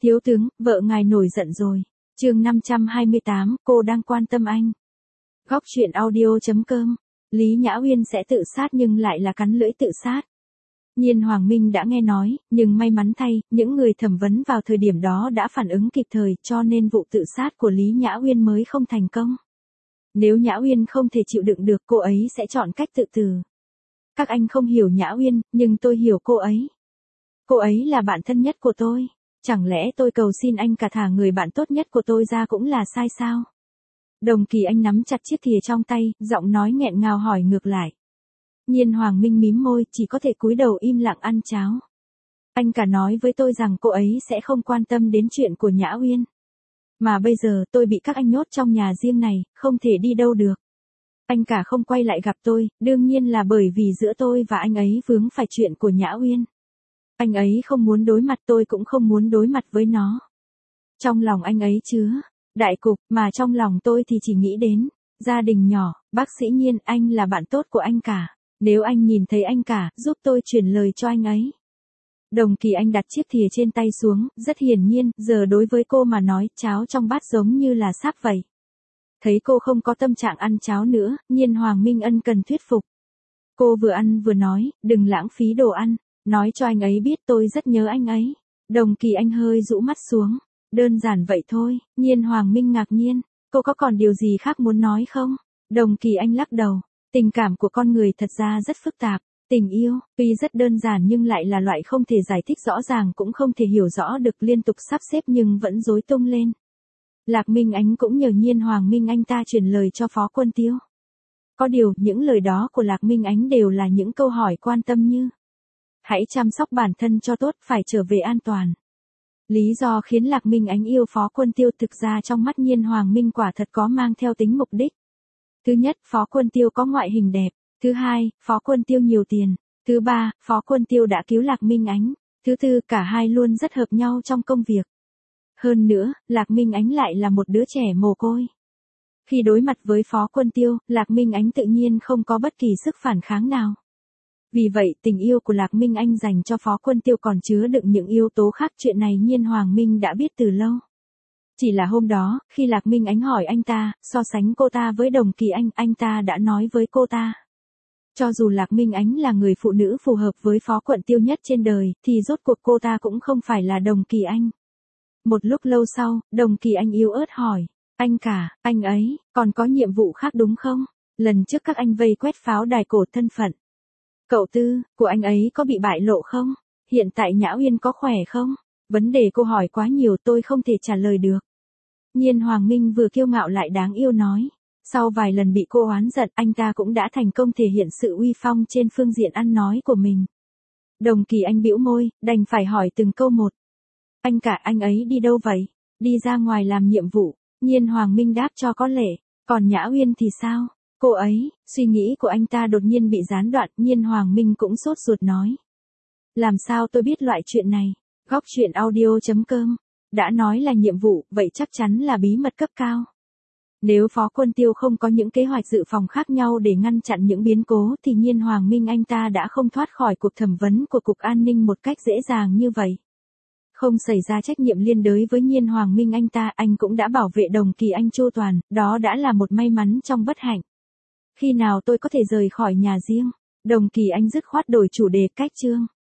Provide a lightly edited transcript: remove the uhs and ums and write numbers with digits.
Thiếu tướng, vợ ngài nổi giận rồi. Chương 528, cô đang quan tâm anh. Góc truyện audio.com. Lý Nhã Uyên sẽ tự sát nhưng lại là cắn lưỡi tự sát. Nhiên Hoàng Minh đã nghe nói, nhưng may mắn thay, những người thẩm vấn vào thời điểm đó đã phản ứng kịp thời, cho nên vụ tự sát của Lý Nhã Uyên mới không thành công. Nếu Nhã Uyên không thể chịu đựng được, cô ấy sẽ chọn cách tự tử. Các anh không hiểu Nhã Uyên, nhưng tôi hiểu cô ấy. Cô ấy là bạn thân nhất của tôi. Chẳng lẽ tôi cầu xin anh cả thả người bạn tốt nhất của tôi ra cũng là sai sao? Đồng Kỳ Anh nắm chặt chiếc thìa trong tay, giọng nói nghẹn ngào hỏi ngược lại. Nhiên Hoàng Minh mím môi, chỉ có thể cúi đầu im lặng ăn cháo. Anh cả nói với tôi rằng cô ấy sẽ không quan tâm đến chuyện của Nhã Uyên. Mà bây giờ tôi bị các anh nhốt trong nhà riêng này, không thể đi đâu được. Anh cả không quay lại gặp tôi, đương nhiên là bởi vì giữa tôi và anh ấy vướng phải chuyện của Nhã Uyên. Anh ấy không muốn đối mặt, tôi cũng không muốn đối mặt với nó. Trong lòng anh ấy chứa đại cục, mà trong lòng tôi thì chỉ nghĩ đến gia đình nhỏ. Bác sĩ Nhiên, anh là bạn tốt của anh cả. Nếu anh nhìn thấy anh cả, giúp tôi truyền lời cho anh ấy. Đồng Kỳ Anh đặt chiếc thìa trên tay xuống, rất hiển nhiên, giờ đối với cô mà nói, cháo trong bát giống như là sáp vậy. Thấy cô không có tâm trạng ăn cháo nữa, Nhiên Hoàng Minh ân cần thuyết phục. Cô vừa ăn vừa nói, đừng lãng phí đồ ăn, nói cho anh ấy biết tôi rất nhớ anh ấy. Đồng Kỳ Anh hơi rũ mắt xuống. Đơn giản vậy thôi. Nhiên Hoàng Minh ngạc nhiên, cô có còn điều gì khác muốn nói không? Đồng Kỳ Anh lắc đầu. Tình cảm của con người thật ra rất phức tạp. Tình yêu, tuy rất đơn giản nhưng lại là loại không thể giải thích rõ ràng, cũng không thể hiểu rõ được, liên tục sắp xếp nhưng vẫn rối tung lên. Lạc Minh Ánh cũng nhờ Nhiên Hoàng Minh anh ta truyền lời cho Phó Quân Tiêu. Có điều, những lời đó của Lạc Minh Ánh đều là những câu hỏi quan tâm như: hãy chăm sóc bản thân cho tốt, phải trở về an toàn. Lý do khiến Lạc Minh Ánh yêu Phó Quân Tiêu thực ra trong mắt Nhiên Hoàng Minh quả thật có mang theo tính mục đích. Thứ nhất, Phó Quân Tiêu có ngoại hình đẹp. Thứ hai, Phó Quân Tiêu nhiều tiền. Thứ ba, Phó Quân Tiêu đã cứu Lạc Minh Ánh. Thứ tư, cả hai luôn rất hợp nhau trong công việc. Hơn nữa, Lạc Minh Ánh lại là một đứa trẻ mồ côi. Khi đối mặt với Phó Quân Tiêu, Lạc Minh Ánh tự nhiên không có bất kỳ sức phản kháng nào. Vì vậy, tình yêu của Lạc Minh Anh dành cho Phó Quân Tiêu còn chứa đựng những yếu tố khác, chuyện này Nhiên Hoàng Minh đã biết từ lâu. Chỉ là hôm đó, khi Lạc Minh Ánh hỏi anh ta, so sánh cô ta với Đồng Kỳ anh ta đã nói với cô ta. Cho dù Lạc Minh Ánh là người phụ nữ phù hợp với Phó Quân Tiêu nhất trên đời, thì rốt cuộc cô ta cũng không phải là Đồng Kỳ Anh. Một lúc lâu sau, Đồng Kỳ Anh yếu ớt hỏi, anh cả, anh ấy, còn có nhiệm vụ khác đúng không? Lần trước các anh vây quét pháo đài cổ, thân phận cậu tư của anh ấy có bị bại lộ không? Hiện tại Nhã Uyên có khỏe không? Vấn đề cô hỏi quá nhiều, tôi không thể trả lời được. Nhiên Hoàng Minh vừa kiêu ngạo lại đáng yêu nói. Sau vài lần bị cô oán giận, anh ta cũng đã thành công thể hiện sự uy phong trên phương diện ăn nói của mình. Đồng Kỳ Anh bĩu môi, đành phải hỏi từng câu một. Anh cả, anh ấy đi đâu vậy? Đi ra ngoài làm nhiệm vụ. Nhiên Hoàng Minh đáp cho có lệ. Còn Nhã Uyên thì sao? Cô ấy, suy nghĩ của anh ta đột nhiên bị gián đoạn, Nhiên Hoàng Minh cũng sốt ruột nói. Làm sao tôi biết loại chuyện này? Góc truyện audio.com. Đã nói là nhiệm vụ, vậy chắc chắn là bí mật cấp cao. Nếu Phó Quân Tiêu không có những kế hoạch dự phòng khác nhau để ngăn chặn những biến cố thì Nhiên Hoàng Minh anh ta đã không thoát khỏi cuộc thẩm vấn của Cục An ninh một cách dễ dàng như vậy. Không xảy ra trách nhiệm liên đới với Nhiên Hoàng Minh anh cũng đã bảo vệ Đồng Kỳ Anh chu toàn, đó đã là một may mắn trong bất hạnh. Khi nào tôi có thể rời khỏi nhà riêng? Đồng Kỳ Anh dứt khoát đổi chủ đề, cách chương.